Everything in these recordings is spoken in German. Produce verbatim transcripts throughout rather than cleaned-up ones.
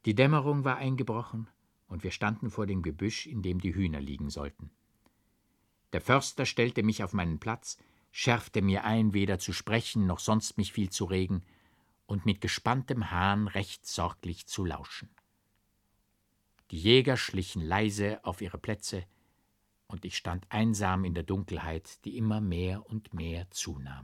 Die Dämmerung war eingebrochen, und wir standen vor dem Gebüsch, in dem die Hühner liegen sollten. Der Förster stellte mich auf meinen Platz, schärfte mir ein, weder zu sprechen noch sonst mich viel zu regen, und mit gespanntem Hahn recht sorglich zu lauschen. Die Jäger schlichen leise auf ihre Plätze, und ich stand einsam in der Dunkelheit, die immer mehr und mehr zunahm.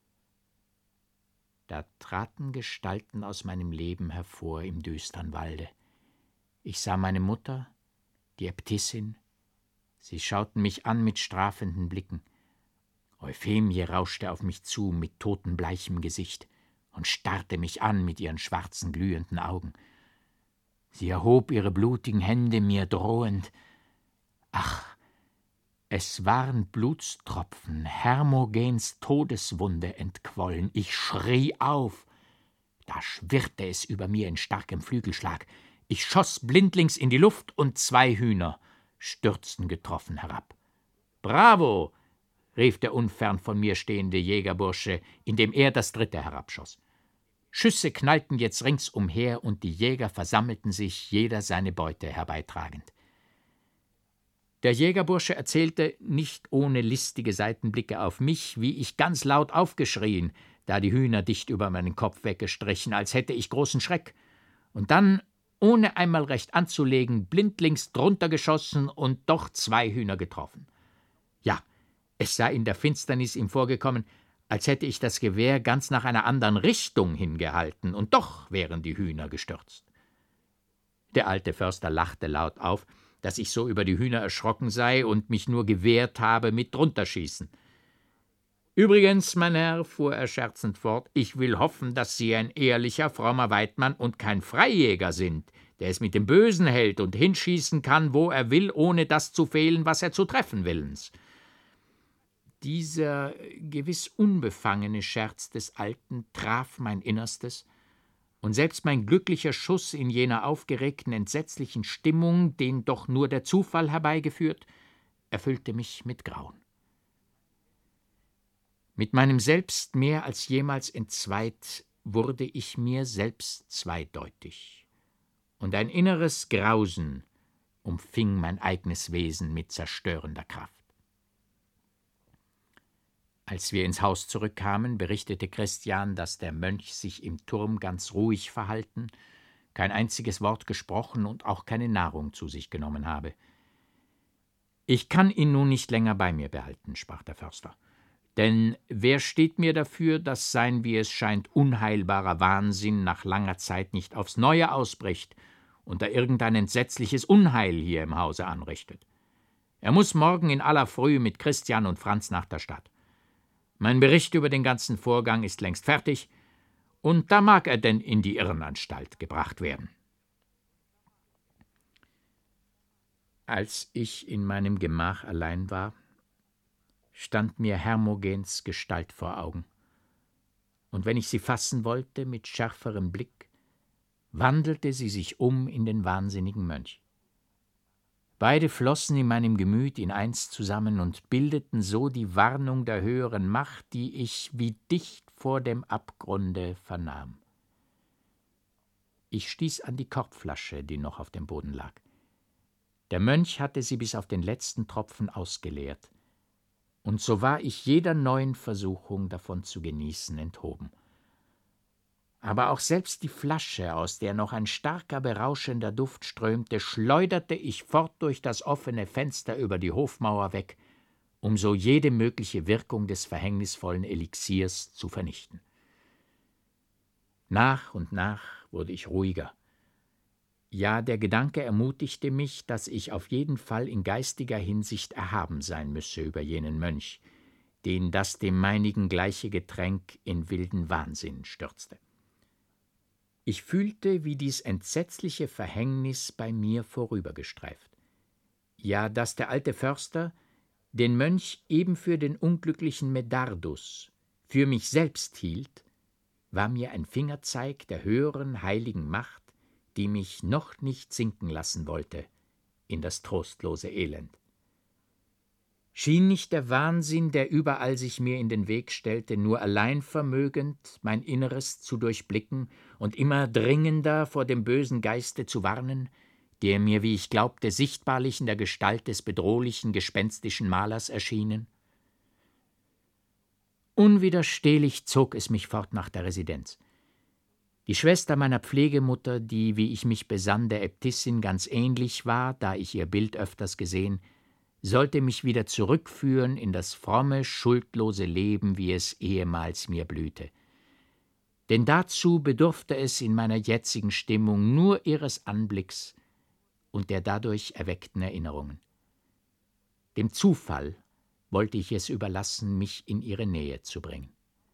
Da traten Gestalten aus meinem Leben hervor im düstern Walde. Ich sah meine Mutter, die Äbtissin. Sie schauten mich an mit strafenden Blicken. Euphemie rauschte auf mich zu mit totenbleichem Gesicht und starrte mich an mit ihren schwarzen, glühenden Augen. Sie erhob ihre blutigen Hände mir drohend. Ach, es waren Blutstropfen, Hermogens Todeswunde entquollen. Ich schrie auf. Da schwirrte es über mir in starkem Flügelschlag. Ich schoss blindlings in die Luft, und zwei Hühner stürzten getroffen herab. »Bravo!« rief der unfern von mir stehende Jägerbursche, indem er das dritte herabschoss. Schüsse knallten jetzt ringsumher, und die Jäger versammelten sich, jeder seine Beute herbeitragend. Der Jägerbursche erzählte, nicht ohne listige Seitenblicke auf mich, wie ich ganz laut aufgeschrien, da die Hühner dicht über meinen Kopf weggestrichen, als hätte ich großen Schreck, und dann, ohne einmal recht anzulegen, blindlings drunter geschossen und doch zwei Hühner getroffen. Ja, es sei in der Finsternis ihm vorgekommen, als hätte ich das Gewehr ganz nach einer anderen Richtung hingehalten, und doch wären die Hühner gestürzt. Der alte Förster lachte laut auf, dass ich so über die Hühner erschrocken sei und mich nur gewehrt habe mit Drunterschießen. »Übrigens, mein Herr«, fuhr er scherzend fort, »ich will hoffen, dass Sie ein ehrlicher, frommer Weidmann und kein Freijäger sind, der es mit dem Bösen hält und hinschießen kann, wo er will, ohne das zu fehlen, was er zu treffen willens.« Dieser gewiss unbefangene Scherz des Alten traf mein Innerstes, und selbst mein glücklicher Schuss in jener aufgeregten, entsetzlichen Stimmung, den doch nur der Zufall herbeigeführt, erfüllte mich mit Grauen. Mit meinem Selbst mehr als jemals entzweit, wurde ich mir selbst zweideutig, und ein inneres Grausen umfing mein eigenes Wesen mit zerstörender Kraft. Als wir ins Haus zurückkamen, berichtete Christian, dass der Mönch sich im Turm ganz ruhig verhalten, kein einziges Wort gesprochen und auch keine Nahrung zu sich genommen habe. »Ich kann ihn nun nicht länger bei mir behalten«, sprach der Förster, »denn wer steht mir dafür, dass sein, wie es scheint, unheilbarer Wahnsinn nach langer Zeit nicht aufs Neue ausbricht und er irgendein entsetzliches Unheil hier im Hause anrichtet? Er muß morgen in aller Frühe mit Christian und Franz nach der Stadt. Mein Bericht über den ganzen Vorgang ist längst fertig, und da mag er denn in die Irrenanstalt gebracht werden.« Als ich in meinem Gemach allein war, stand mir Hermogens Gestalt vor Augen, und wenn ich sie fassen wollte mit schärferem Blick, wandelte sie sich um in den wahnsinnigen Mönch. Beide flossen in meinem Gemüt in eins zusammen und bildeten so die Warnung der höheren Macht, die ich wie dicht vor dem Abgrunde vernahm. Ich stieß an die Korbflasche, die noch auf dem Boden lag. Der Mönch hatte sie bis auf den letzten Tropfen ausgeleert, und so war ich jeder neuen Versuchung, davon zu genießen, enthoben. Aber auch selbst die Flasche, aus der noch ein starker, berauschender Duft strömte, schleuderte ich fort durch das offene Fenster über die Hofmauer weg, um so jede mögliche Wirkung des verhängnisvollen Elixiers zu vernichten. Nach und nach wurde ich ruhiger. Ja, der Gedanke ermutigte mich, dass ich auf jeden Fall in geistiger Hinsicht erhaben sein müsse über jenen Mönch, den das dem meinigen gleiche Getränk in wilden Wahnsinn stürzte. Ich fühlte, wie dies entsetzliche Verhängnis bei mir vorübergestreift. Ja, dass der alte Förster den Mönch eben für den unglücklichen Medardus, für mich selbst hielt, war mir ein Fingerzeig der höheren heiligen Macht, die mich noch nicht sinken lassen wollte in das trostlose Elend. Schien nicht der Wahnsinn, der überall sich mir in den Weg stellte, nur allein vermögend, mein Inneres zu durchblicken und immer dringender vor dem bösen Geiste zu warnen, der mir, wie ich glaubte, sichtbarlich in der Gestalt des bedrohlichen, gespenstischen Malers erschienen? Unwiderstehlich zog es mich fort nach der Residenz. Die Schwester meiner Pflegemutter, die, wie ich mich besann, der Äbtissin ganz ähnlich war, da ich ihr Bild öfters gesehen, sollte mich wieder zurückführen in das fromme, schuldlose Leben, wie es ehemals mir blühte. Denn dazu bedurfte es in meiner jetzigen Stimmung nur ihres Anblicks und der dadurch erweckten Erinnerungen. Dem Zufall wollte ich es überlassen, mich in ihre Nähe zu bringen.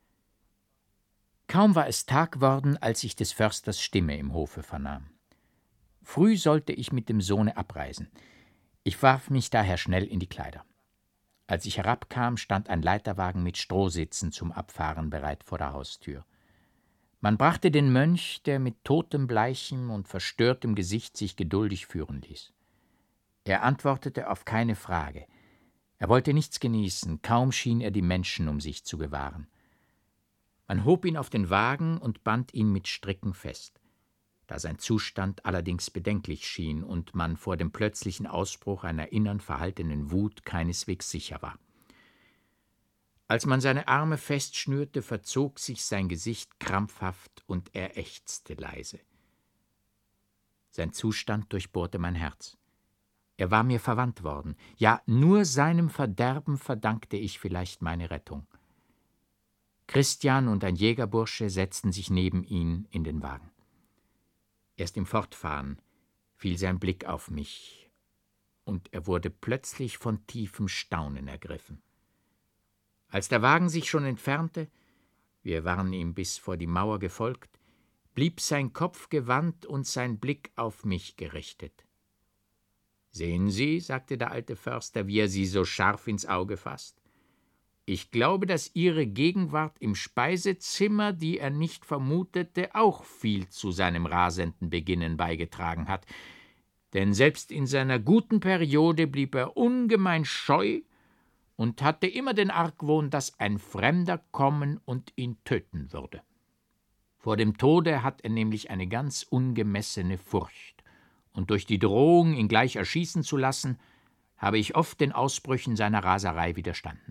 Kaum war es Tag worden, als ich des Försters Stimme im Hofe vernahm. Früh sollte ich mit dem Sohne abreisen. Ich warf mich daher schnell in die Kleider. Als ich herabkam, stand ein Leiterwagen mit Strohsitzen zum Abfahren bereit vor der Haustür. Man brachte den Mönch, der mit totenbleichem und verstörtem Gesicht sich geduldig führen ließ. Er antwortete auf keine Frage. Er wollte nichts genießen, kaum schien er die Menschen um sich zu gewahren. Man hob ihn auf den Wagen und band ihn mit Stricken fest. Da sein Zustand allerdings bedenklich schien und man vor dem plötzlichen Ausbruch einer innern verhaltenen Wut keineswegs sicher war. Als man seine Arme festschnürte, verzog sich sein Gesicht krampfhaft und er ächzte leise. Sein Zustand durchbohrte mein Herz. Er war mir verwandt worden, ja, nur seinem Verderben verdankte ich vielleicht meine Rettung. Christian und ein Jägerbursche setzten sich neben ihn in den Wagen. Erst im Fortfahren fiel sein Blick auf mich, und er wurde plötzlich von tiefem Staunen ergriffen. Als der Wagen sich schon entfernte, wir waren ihm bis vor die Mauer gefolgt, blieb sein Kopf gewandt und sein Blick auf mich gerichtet. »Sehen Sie«, sagte der alte Förster, wie er sie so scharf ins Auge fasst, »ich glaube, dass Ihre Gegenwart im Speisezimmer, die er nicht vermutete, auch viel zu seinem rasenden Beginnen beigetragen hat. Denn selbst in seiner guten Periode blieb er ungemein scheu und hatte immer den Argwohn, dass ein Fremder kommen und ihn töten würde. Vor dem Tode hat er nämlich eine ganz ungemessene Furcht, und durch die Drohung, ihn gleich erschießen zu lassen, habe ich oft den Ausbrüchen seiner Raserei widerstanden.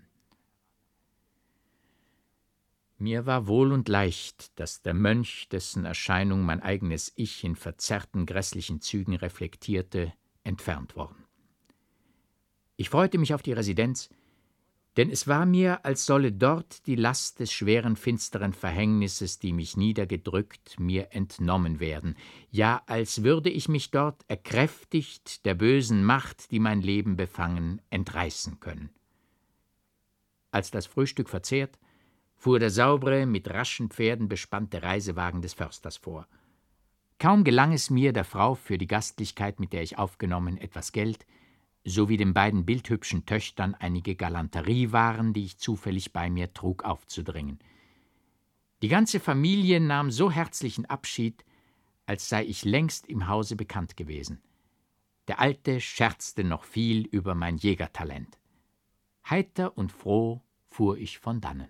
Mir war wohl und leicht, dass der Mönch, dessen Erscheinung mein eigenes Ich in verzerrten, grässlichen Zügen reflektierte, entfernt worden. Ich freute mich auf die Residenz, denn es war mir, als solle dort die Last des schweren, finsteren Verhängnisses, die mich niedergedrückt, mir entnommen werden, ja, als würde ich mich dort, erkräftigt der bösen Macht, die mein Leben befangen, entreißen können. Als das Frühstück verzehrt, fuhr der saubere, mit raschen Pferden bespannte Reisewagen des Försters vor. Kaum gelang es mir, der Frau für die Gastlichkeit, mit der ich aufgenommen, etwas Geld, sowie den beiden bildhübschen Töchtern einige Galanteriewaren, die ich zufällig bei mir trug, aufzudringen. Die ganze Familie nahm so herzlichen Abschied, als sei ich längst im Hause bekannt gewesen. Der Alte scherzte noch viel über mein Jägertalent. Heiter und froh fuhr ich von dannen.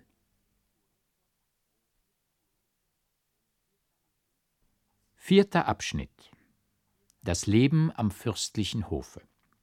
Vierter Abschnitt. Das Leben am fürstlichen Hofe.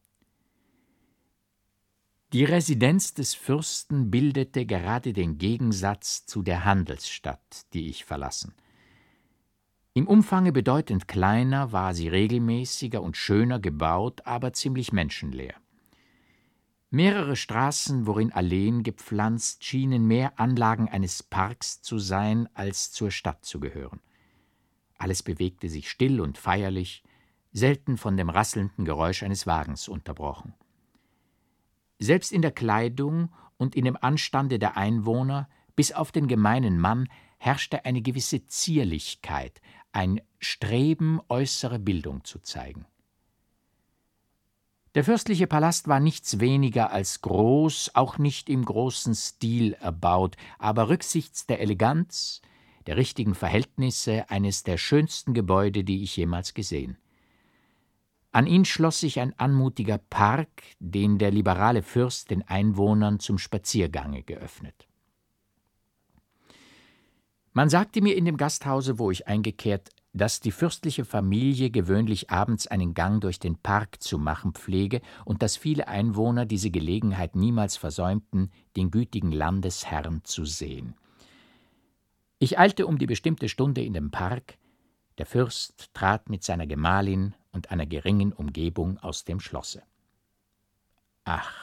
Die Residenz des Fürsten bildete gerade den Gegensatz zu der Handelsstadt, die ich verlassen. Im Umfange bedeutend kleiner, war sie regelmäßiger und schöner gebaut, aber ziemlich menschenleer. Mehrere Straßen, worin Alleen gepflanzt, schienen mehr Anlagen eines Parks zu sein, als zur Stadt zu gehören. Alles bewegte sich still und feierlich, selten von dem rasselnden Geräusch eines Wagens unterbrochen. Selbst in der Kleidung und in dem Anstande der Einwohner, bis auf den gemeinen Mann, herrschte eine gewisse Zierlichkeit, ein Streben, äußere Bildung zu zeigen. Der fürstliche Palast war nichts weniger als groß, auch nicht im großen Stil erbaut, aber rücksichts der Eleganz, der richtigen Verhältnisse, eines der schönsten Gebäude, die ich jemals gesehen. An ihn schloss sich ein anmutiger Park, den der liberale Fürst den Einwohnern zum Spaziergange geöffnet. Man sagte mir in dem Gasthause, wo ich eingekehrt, dass die fürstliche Familie gewöhnlich abends einen Gang durch den Park zu machen pflege und dass viele Einwohner diese Gelegenheit niemals versäumten, den gütigen Landesherrn zu sehen. Ich eilte um die bestimmte Stunde in den Park. Der Fürst trat mit seiner Gemahlin und einer geringen Umgebung aus dem Schlosse. Ach,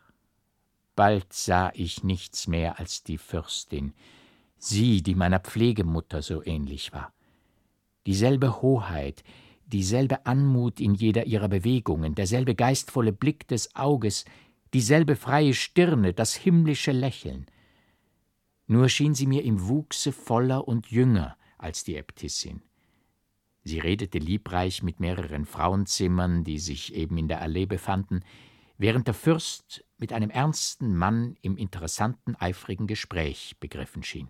bald sah ich nichts mehr als die Fürstin, sie, die meiner Pflegemutter so ähnlich war. Dieselbe Hoheit, dieselbe Anmut in jeder ihrer Bewegungen, derselbe geistvolle Blick des Auges, dieselbe freie Stirne, das himmlische Lächeln. Nur schien sie mir im Wuchse voller und jünger als die Äbtissin. Sie redete liebreich mit mehreren Frauenzimmern, die sich eben in der Allee befanden, während der Fürst mit einem ernsten Mann im interessanten, eifrigen Gespräch begriffen schien.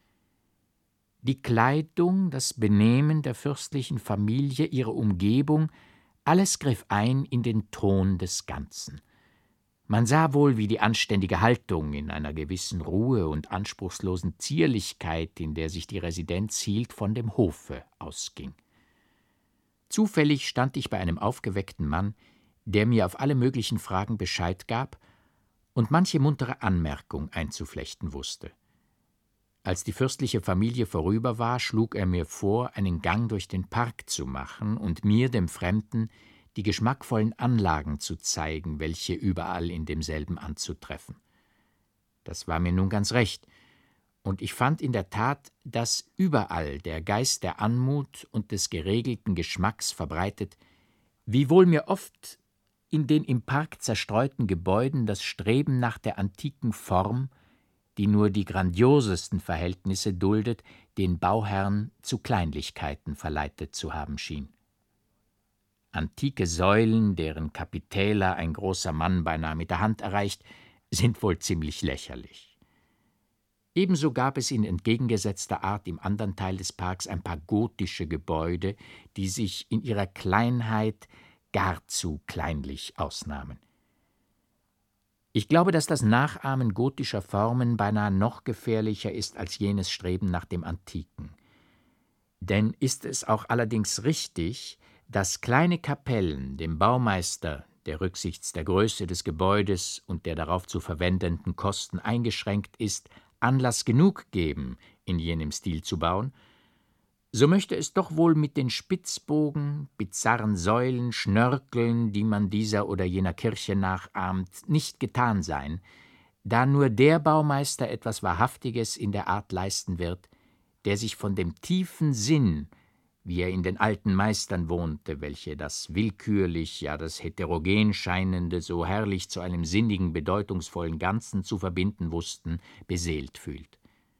Die Kleidung, das Benehmen der fürstlichen Familie, ihre Umgebung, alles griff ein in den Ton des Ganzen. Man sah wohl, wie die anständige Haltung in einer gewissen Ruhe und anspruchslosen Zierlichkeit, in der sich die Residenz hielt, von dem Hofe ausging. Zufällig stand ich bei einem aufgeweckten Mann, der mir auf alle möglichen Fragen Bescheid gab und manche muntere Anmerkung einzuflechten wusste. Als die fürstliche Familie vorüber war, schlug er mir vor, einen Gang durch den Park zu machen und mir, dem Fremden, die geschmackvollen Anlagen zu zeigen, welche überall in demselben anzutreffen. Das war mir nun ganz recht, und ich fand in der Tat, dass überall der Geist der Anmut und des geregelten Geschmacks verbreitet, wiewohl mir oft in den im Park zerstreuten Gebäuden das Streben nach der antiken Form, die nur die grandiosesten Verhältnisse duldet, den Bauherrn zu Kleinlichkeiten verleitet zu haben schien. Antike Säulen, deren Kapitäler ein großer Mann beinahe mit der Hand erreicht, sind wohl ziemlich lächerlich. Ebenso gab es in entgegengesetzter Art im anderen Teil des Parks ein paar gotische Gebäude, die sich in ihrer Kleinheit gar zu kleinlich ausnahmen. Ich glaube, dass das Nachahmen gotischer Formen beinahe noch gefährlicher ist als jenes Streben nach dem Antiken. Denn ist es auch allerdings richtig, dass kleine Kapellen dem Baumeister, der rücksichts der Größe des Gebäudes und der darauf zu verwendenden Kosten eingeschränkt ist, Anlass genug geben, in jenem Stil zu bauen, so möchte es doch wohl mit den Spitzbogen, bizarren Säulen, Schnörkeln, die man dieser oder jener Kirche nachahmt, nicht getan sein, da nur der Baumeister etwas Wahrhaftiges in der Art leisten wird, der sich von dem tiefen Sinn, wie er in den alten Meistern wohnte, welche das willkürlich, ja das heterogen Scheinende so herrlich zu einem sinnigen, bedeutungsvollen Ganzen zu verbinden wussten, beseelt fühlt.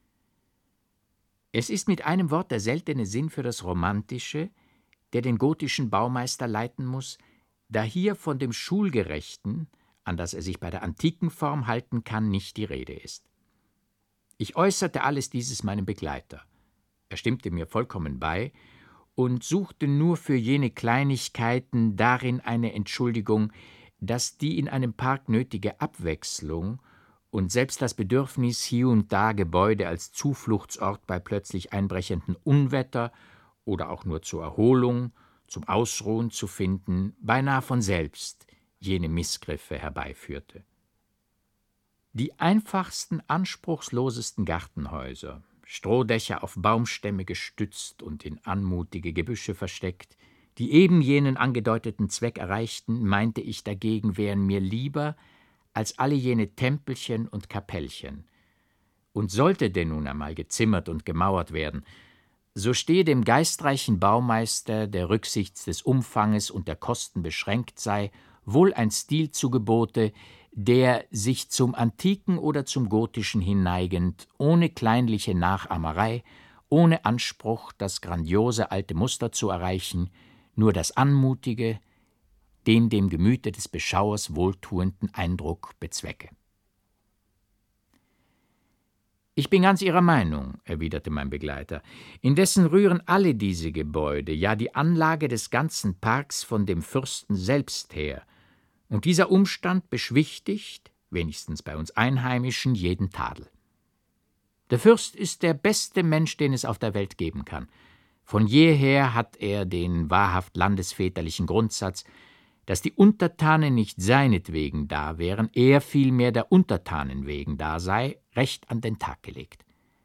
Es ist mit einem Wort der seltene Sinn für das Romantische, der den gotischen Baumeister leiten muß, da hier von dem Schulgerechten, an das er sich bei der antiken Form halten kann, nicht die Rede ist. Ich äußerte alles dieses meinem Begleiter. Er stimmte mir vollkommen bei und suchte nur für jene Kleinigkeiten darin eine Entschuldigung, dass die in einem Park nötige Abwechslung und selbst das Bedürfnis, hier und da Gebäude als Zufluchtsort bei plötzlich einbrechenden Unwetter oder auch nur zur Erholung, zum Ausruhen zu finden, beinahe von selbst jene Missgriffe herbeiführte. Die einfachsten, anspruchslosesten Gartenhäuser, Strohdächer auf Baumstämme gestützt und in anmutige Gebüsche versteckt, die eben jenen angedeuteten Zweck erreichten, meinte ich dagegen, wären mir lieber als alle jene Tempelchen und Kapellchen. Und sollte denn nun einmal gezimmert und gemauert werden, so stehe dem geistreichen Baumeister, der rücksichts des Umfanges und der Kosten beschränkt sei, wohl ein Stil zu Gebote, der sich zum Antiken oder zum Gotischen hinneigend, ohne kleinliche Nachahmerei, ohne Anspruch, das grandiose alte Muster zu erreichen, nur das Anmutige, den dem Gemüte des Beschauers wohltuenden Eindruck bezwecke. »Ich bin ganz Ihrer Meinung«, erwiderte mein Begleiter. »Indessen rühren alle diese Gebäude, ja die Anlage des ganzen Parks, von dem Fürsten selbst her. Und dieser Umstand beschwichtigt, wenigstens bei uns Einheimischen, jeden Tadel. Der Fürst ist der beste Mensch, den es auf der Welt geben kann. Von jeher hat er den wahrhaft landesväterlichen Grundsatz, dass die Untertanen nicht seinetwegen da wären, er vielmehr der Untertanen wegen da sei, recht an den Tag gelegt.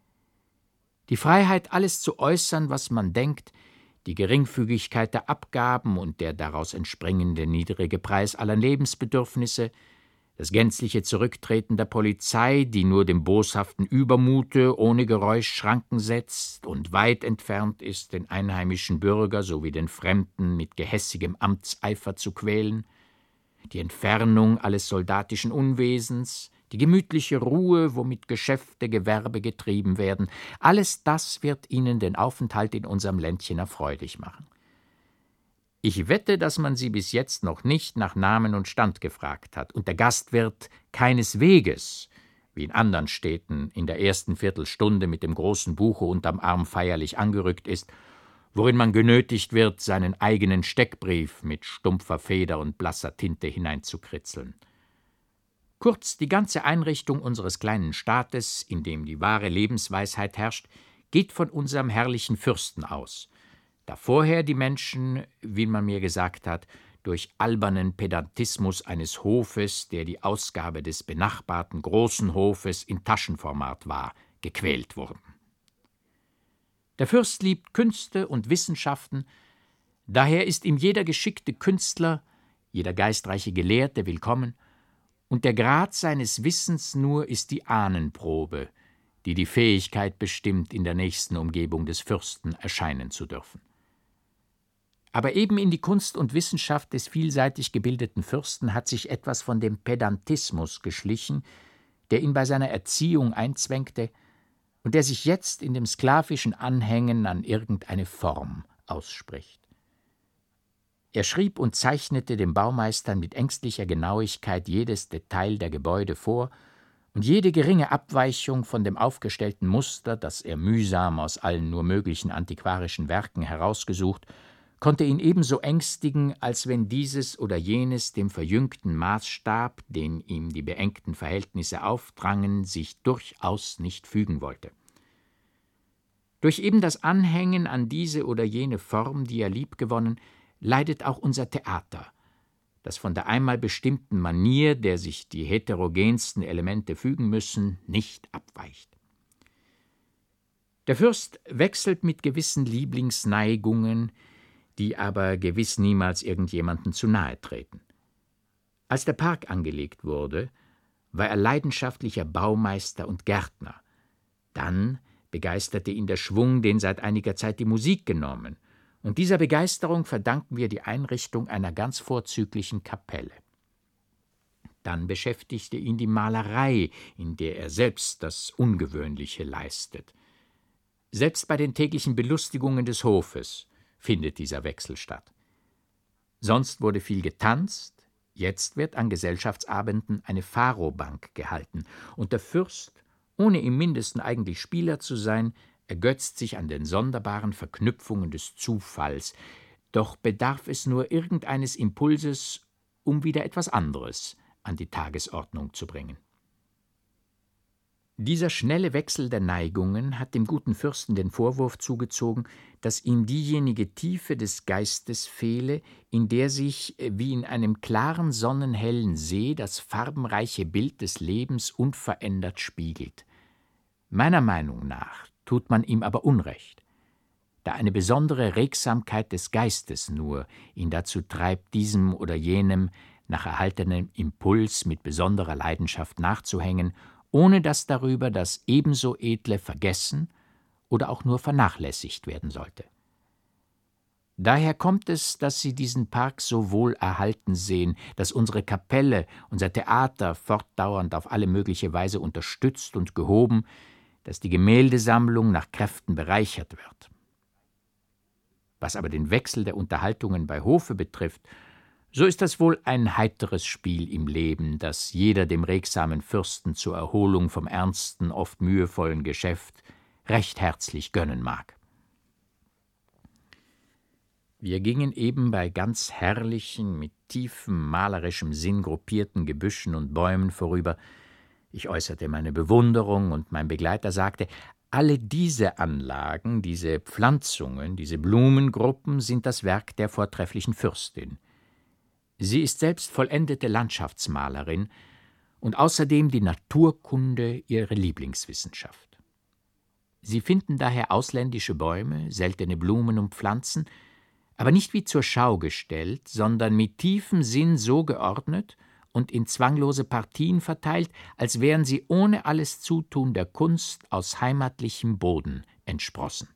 Die Freiheit, alles zu äußern, was man denkt, die Geringfügigkeit der Abgaben und der daraus entspringende niedrige Preis aller Lebensbedürfnisse, das gänzliche Zurücktreten der Polizei, die nur dem boshaften Übermute ohne Geräusch Schranken setzt und weit entfernt ist, den einheimischen Bürger sowie den Fremden mit gehässigem Amtseifer zu quälen, die Entfernung alles soldatischen Unwesens, die gemütliche Ruhe, womit Geschäfte, Gewerbe getrieben werden, alles das wird Ihnen den Aufenthalt in unserem Ländchen erfreulich machen. Ich wette, dass man Sie bis jetzt noch nicht nach Namen und Stand gefragt hat, und der Gastwirt keinesweges, wie in anderen Städten, in der ersten Viertelstunde mit dem großen Buche unterm Arm feierlich angerückt ist, worin man genötigt wird, seinen eigenen Steckbrief mit stumpfer Feder und blasser Tinte hineinzukritzeln. Kurz, die ganze Einrichtung unseres kleinen Staates, in dem die wahre Lebensweisheit herrscht, geht von unserem herrlichen Fürsten aus, da vorher die Menschen, wie man mir gesagt hat, durch albernen Pedantismus eines Hofes, der die Ausgabe des benachbarten großen Hofes in Taschenformat war, gequält wurden. Der Fürst liebt Künste und Wissenschaften, daher ist ihm jeder geschickte Künstler, jeder geistreiche Gelehrte willkommen, und der Grad seines Wissens nur ist die Ahnenprobe, die die Fähigkeit bestimmt, in der nächsten Umgebung des Fürsten erscheinen zu dürfen. Aber eben in die Kunst und Wissenschaft des vielseitig gebildeten Fürsten hat sich etwas von dem Pedantismus geschlichen, der ihn bei seiner Erziehung einzwängte und der sich jetzt in dem sklavischen Anhängen an irgendeine Form ausspricht. Er schrieb und zeichnete dem Baumeister mit ängstlicher Genauigkeit jedes Detail der Gebäude vor, und jede geringe Abweichung von dem aufgestellten Muster, das er mühsam aus allen nur möglichen antiquarischen Werken herausgesucht, konnte ihn ebenso ängstigen, als wenn dieses oder jenes dem verjüngten Maßstab, den ihm die beengten Verhältnisse aufdrangen, sich durchaus nicht fügen wollte. Durch eben das Anhängen an diese oder jene Form, die er liebgewonnen, leidet auch unser Theater, das von der einmal bestimmten Manier, der sich die heterogensten Elemente fügen müssen, nicht abweicht. Der Fürst wechselt mit gewissen Lieblingsneigungen, die aber gewiss niemals irgendjemanden zu nahe treten. Als der Park angelegt wurde, war er leidenschaftlicher Baumeister und Gärtner. Dann begeisterte ihn der Schwung, den seit einiger Zeit die Musik genommen, und dieser Begeisterung verdanken wir die Einrichtung einer ganz vorzüglichen Kapelle. Dann beschäftigte ihn die Malerei, in der er selbst das Ungewöhnliche leistet. Selbst bei den täglichen Belustigungen des Hofes findet dieser Wechsel statt. Sonst wurde viel getanzt, jetzt wird an Gesellschaftsabenden eine Pharobank gehalten, und der Fürst, ohne im Mindesten eigentlich Spieler zu sein, ergötzt sich an den sonderbaren Verknüpfungen des Zufalls, doch bedarf es nur irgendeines Impulses, um wieder etwas anderes an die Tagesordnung zu bringen. Dieser schnelle Wechsel der Neigungen hat dem guten Fürsten den Vorwurf zugezogen, dass ihm diejenige Tiefe des Geistes fehle, in der sich, wie in einem klaren, sonnenhellen See, das farbenreiche Bild des Lebens unverändert spiegelt. Meiner Meinung nach tut man ihm aber Unrecht, da eine besondere Regsamkeit des Geistes nur ihn dazu treibt, diesem oder jenem nach erhaltenem Impuls mit besonderer Leidenschaft nachzuhängen, ohne dass darüber das ebenso Edle vergessen oder auch nur vernachlässigt werden sollte. Daher kommt es, dass Sie diesen Park so wohl erhalten sehen, dass unsere Kapelle, unser Theater fortdauernd auf alle mögliche Weise unterstützt und gehoben, dass die Gemäldesammlung nach Kräften bereichert wird. Was aber den Wechsel der Unterhaltungen bei Hofe betrifft, So ist das wohl ein heiteres Spiel im Leben, das jeder dem regsamen Fürsten zur Erholung vom ernsten, oft mühevollen Geschäft recht herzlich gönnen mag. Wir gingen eben bei ganz herrlichen, mit tiefem malerischem Sinn gruppierten Gebüschen und Bäumen vorüber. Ich äußerte meine Bewunderung, und mein Begleiter sagte, alle diese Anlagen, diese Pflanzungen, diese Blumengruppen sind das Werk der vortrefflichen Fürstin. Sie ist selbst vollendete Landschaftsmalerin und außerdem die Naturkunde ihre Lieblingswissenschaft. Sie finden daher ausländische Bäume, seltene Blumen und Pflanzen, aber nicht wie zur Schau gestellt, sondern mit tiefem Sinn so geordnet und in zwanglose Partien verteilt, als wären sie ohne alles Zutun der Kunst aus heimatlichem Boden entsprossen.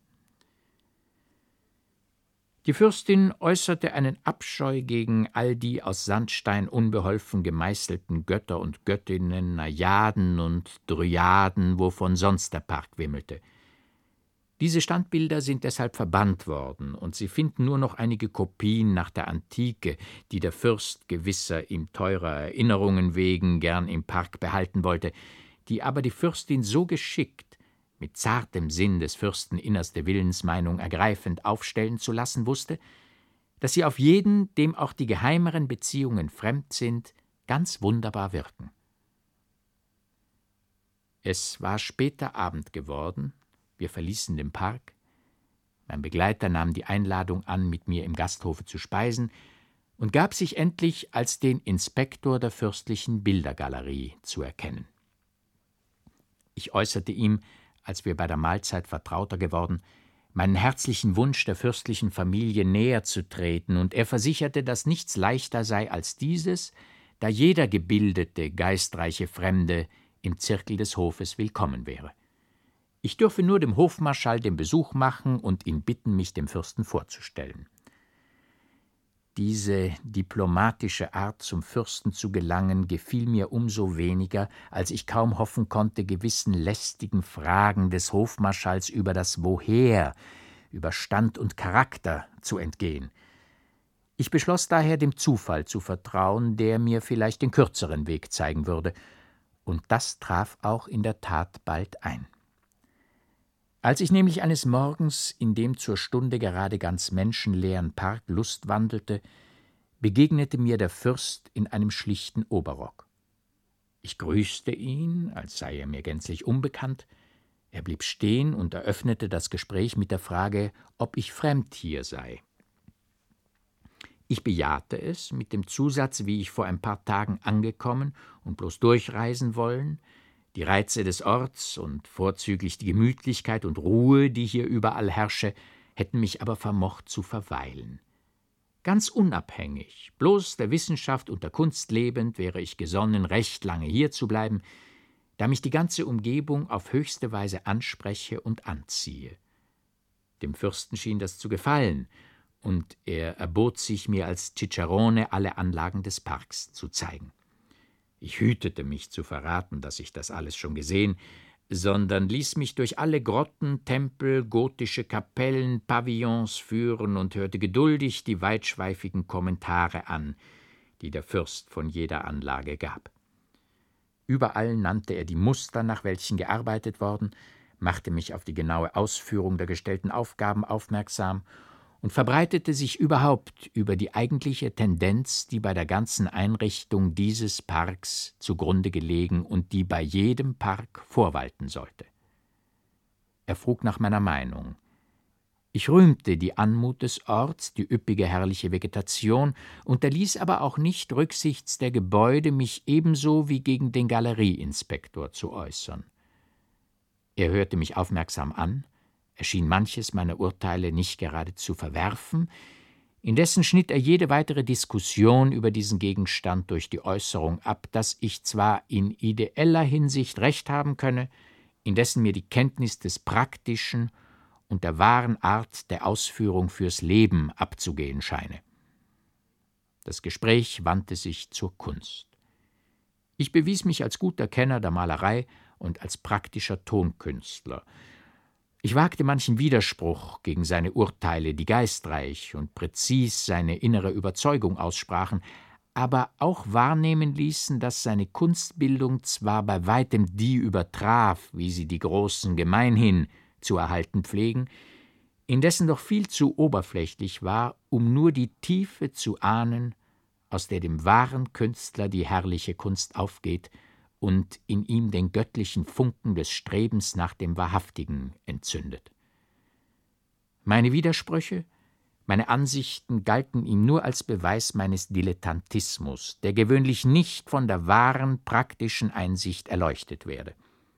Die Fürstin äußerte einen Abscheu gegen all die aus Sandstein unbeholfen gemeißelten Götter und Göttinnen, Najaden und Dryaden, wovon sonst der Park wimmelte. Diese Standbilder sind deshalb verbannt worden, und sie finden nur noch einige Kopien nach der Antike, die der Fürst gewisser ihm teurer Erinnerungen wegen gern im Park behalten wollte, die aber die Fürstin so geschickt, mit zartem Sinn des Fürsten innerste Willensmeinung ergreifend aufstellen zu lassen wusste, dass sie auf jeden, dem auch die geheimeren Beziehungen fremd sind, ganz wunderbar wirken. Es war später Abend geworden, wir verließen den Park. Mein Begleiter nahm die Einladung an, mit mir im Gasthofe zu speisen, und gab sich endlich als den Inspektor der fürstlichen Bildergalerie zu erkennen. Ich äußerte ihm, als wir bei der Mahlzeit vertrauter geworden, meinen herzlichen Wunsch, der fürstlichen Familie näher zu treten, und er versicherte, dass nichts leichter sei als dieses, da jeder gebildete, geistreiche Fremde im Zirkel des Hofes willkommen wäre. Ich dürfe nur dem Hofmarschall den Besuch machen und ihn bitten, mich dem Fürsten vorzustellen. Diese diplomatische Art, zum Fürsten zu gelangen, gefiel mir umso weniger, als ich kaum hoffen konnte, gewissen lästigen Fragen des Hofmarschalls über das Woher, über Stand und Charakter zu entgehen. Ich beschloss daher, dem Zufall zu vertrauen, der mir vielleicht den kürzeren Weg zeigen würde, und das traf auch in der Tat bald ein. Als ich nämlich eines Morgens in dem zur Stunde gerade ganz menschenleeren Park lustwandelte, begegnete mir der Fürst in einem schlichten Oberrock. Ich grüßte ihn, als sei er mir gänzlich unbekannt. Er blieb stehen und eröffnete das Gespräch mit der Frage, ob ich fremd hier sei. Ich bejahte es mit dem Zusatz, wie ich vor ein paar Tagen angekommen und bloß durchreisen wollen, die Reize des Orts und vorzüglich die Gemütlichkeit und Ruhe, die hier überall herrsche, hätten mich aber vermocht zu verweilen. Ganz unabhängig, bloß der Wissenschaft und der Kunst lebend, wäre ich gesonnen, recht lange hier zu bleiben, da mich die ganze Umgebung auf höchste Weise anspreche und anziehe. Dem Fürsten schien das zu gefallen, und er erbot sich, mir als Cicerone alle Anlagen des Parks zu zeigen. Ich hütete mich zu verraten, dass ich das alles schon gesehen, sondern ließ mich durch alle Grotten, Tempel, gotische Kapellen, Pavillons führen und hörte geduldig die weitschweifigen Kommentare an, die der Fürst von jeder Anlage gab. Überall nannte er die Muster, nach welchen gearbeitet worden, machte mich auf die genaue Ausführung der gestellten Aufgaben aufmerksam und verbreitete sich überhaupt über die eigentliche Tendenz, die bei der ganzen Einrichtung dieses Parks zugrunde gelegen und die bei jedem Park vorwalten sollte. Er frug nach meiner Meinung. Ich rühmte die Anmut des Orts, die üppige herrliche Vegetation, unterließ aber auch nicht, rücksichts der Gebäude, mich ebenso wie gegen den Galerieinspektor zu äußern. Er hörte mich aufmerksam an, er schien manches meiner Urteile nicht gerade zu verwerfen, indessen schnitt er jede weitere Diskussion über diesen Gegenstand durch die Äußerung ab, dass ich zwar in ideeller Hinsicht recht haben könne, indessen mir die Kenntnis des Praktischen und der wahren Art der Ausführung fürs Leben abzugehen scheine. Das Gespräch wandte sich zur Kunst. Ich bewies mich als guter Kenner der Malerei und als praktischer Tonkünstler. Ich wagte manchen Widerspruch gegen seine Urteile, die geistreich und präzis seine innere Überzeugung aussprachen, aber auch wahrnehmen ließen, dass seine Kunstbildung zwar bei weitem die übertraf, wie sie die Großen gemeinhin zu erhalten pflegen, indessen doch viel zu oberflächlich war, um nur die Tiefe zu ahnen, aus der dem wahren Künstler die herrliche Kunst aufgeht und in ihm den göttlichen Funken des Strebens nach dem Wahrhaftigen entzündet. Meine Widersprüche, meine Ansichten galten ihm nur als Beweis meines Dilettantismus, der gewöhnlich nicht von der wahren, praktischen Einsicht erleuchtet werde.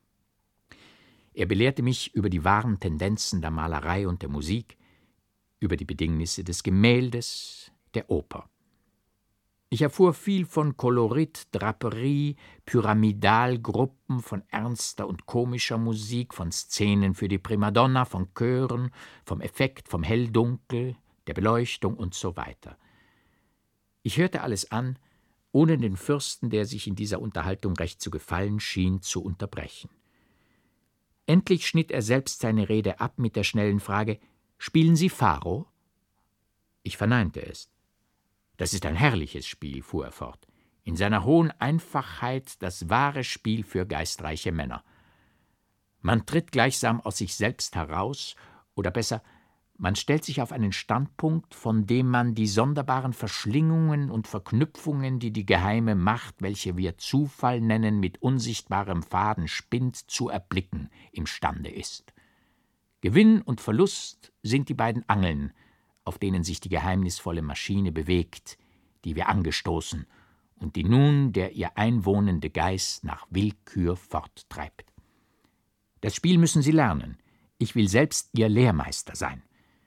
Er belehrte mich über die wahren Tendenzen der Malerei und der Musik, über die Bedingnisse des Gemäldes, der Oper. Ich erfuhr viel von Kolorit, Draperie, Pyramidalgruppen, von ernster und komischer Musik, von Szenen für die Primadonna, von Chören, vom Effekt, vom Hell-Dunkel, der Beleuchtung und so weiter. Ich hörte alles an, ohne den Fürsten, der sich in dieser Unterhaltung recht zu gefallen schien, zu unterbrechen. Endlich schnitt er selbst seine Rede ab mit der schnellen Frage: »Spielen Sie Pharaoh?« Ich verneinte es. »Das ist ein herrliches Spiel«, fuhr er fort, »in seiner hohen Einfachheit das wahre Spiel für geistreiche Männer. Man tritt gleichsam aus sich selbst heraus, oder besser, man stellt sich auf einen Standpunkt, von dem man die sonderbaren Verschlingungen und Verknüpfungen, die die geheime Macht, welche wir Zufall nennen, mit unsichtbarem Faden spinnt, zu erblicken imstande ist. Gewinn und Verlust sind die beiden Angeln, auf denen sich die geheimnisvolle Maschine bewegt, die wir angestoßen und die nun der ihr einwohnende Geist nach Willkür forttreibt. Das Spiel müssen Sie lernen. Ich will selbst Ihr Lehrmeister sein.«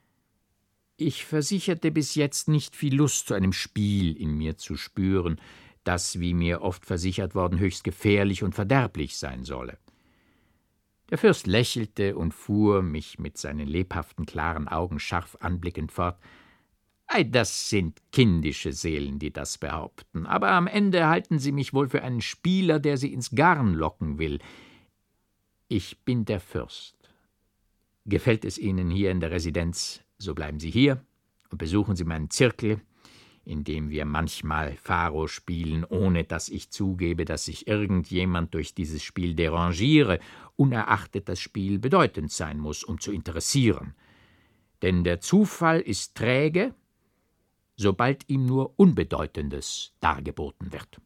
Ich versicherte bis jetzt nicht viel Lust zu einem Spiel in mir zu spüren, das, wie mir oft versichert worden, höchst gefährlich und verderblich sein solle. Der Fürst lächelte und fuhr, mich mit seinen lebhaften, klaren Augen scharf anblickend fort: »Ei, das sind kindische Seelen, die das behaupten, aber am Ende halten sie mich wohl für einen Spieler, der sie ins Garn locken will. Ich bin der Fürst. Gefällt es Ihnen hier in der Residenz, so bleiben Sie hier und besuchen Sie meinen Zirkel, in dem wir manchmal Pharao spielen, ohne dass ich zugebe, dass sich irgendjemand durch dieses Spiel derangiere, unerachtet das Spiel bedeutend sein muss, um zu interessieren. Denn der Zufall ist träge, sobald ihm nur Unbedeutendes dargeboten wird.«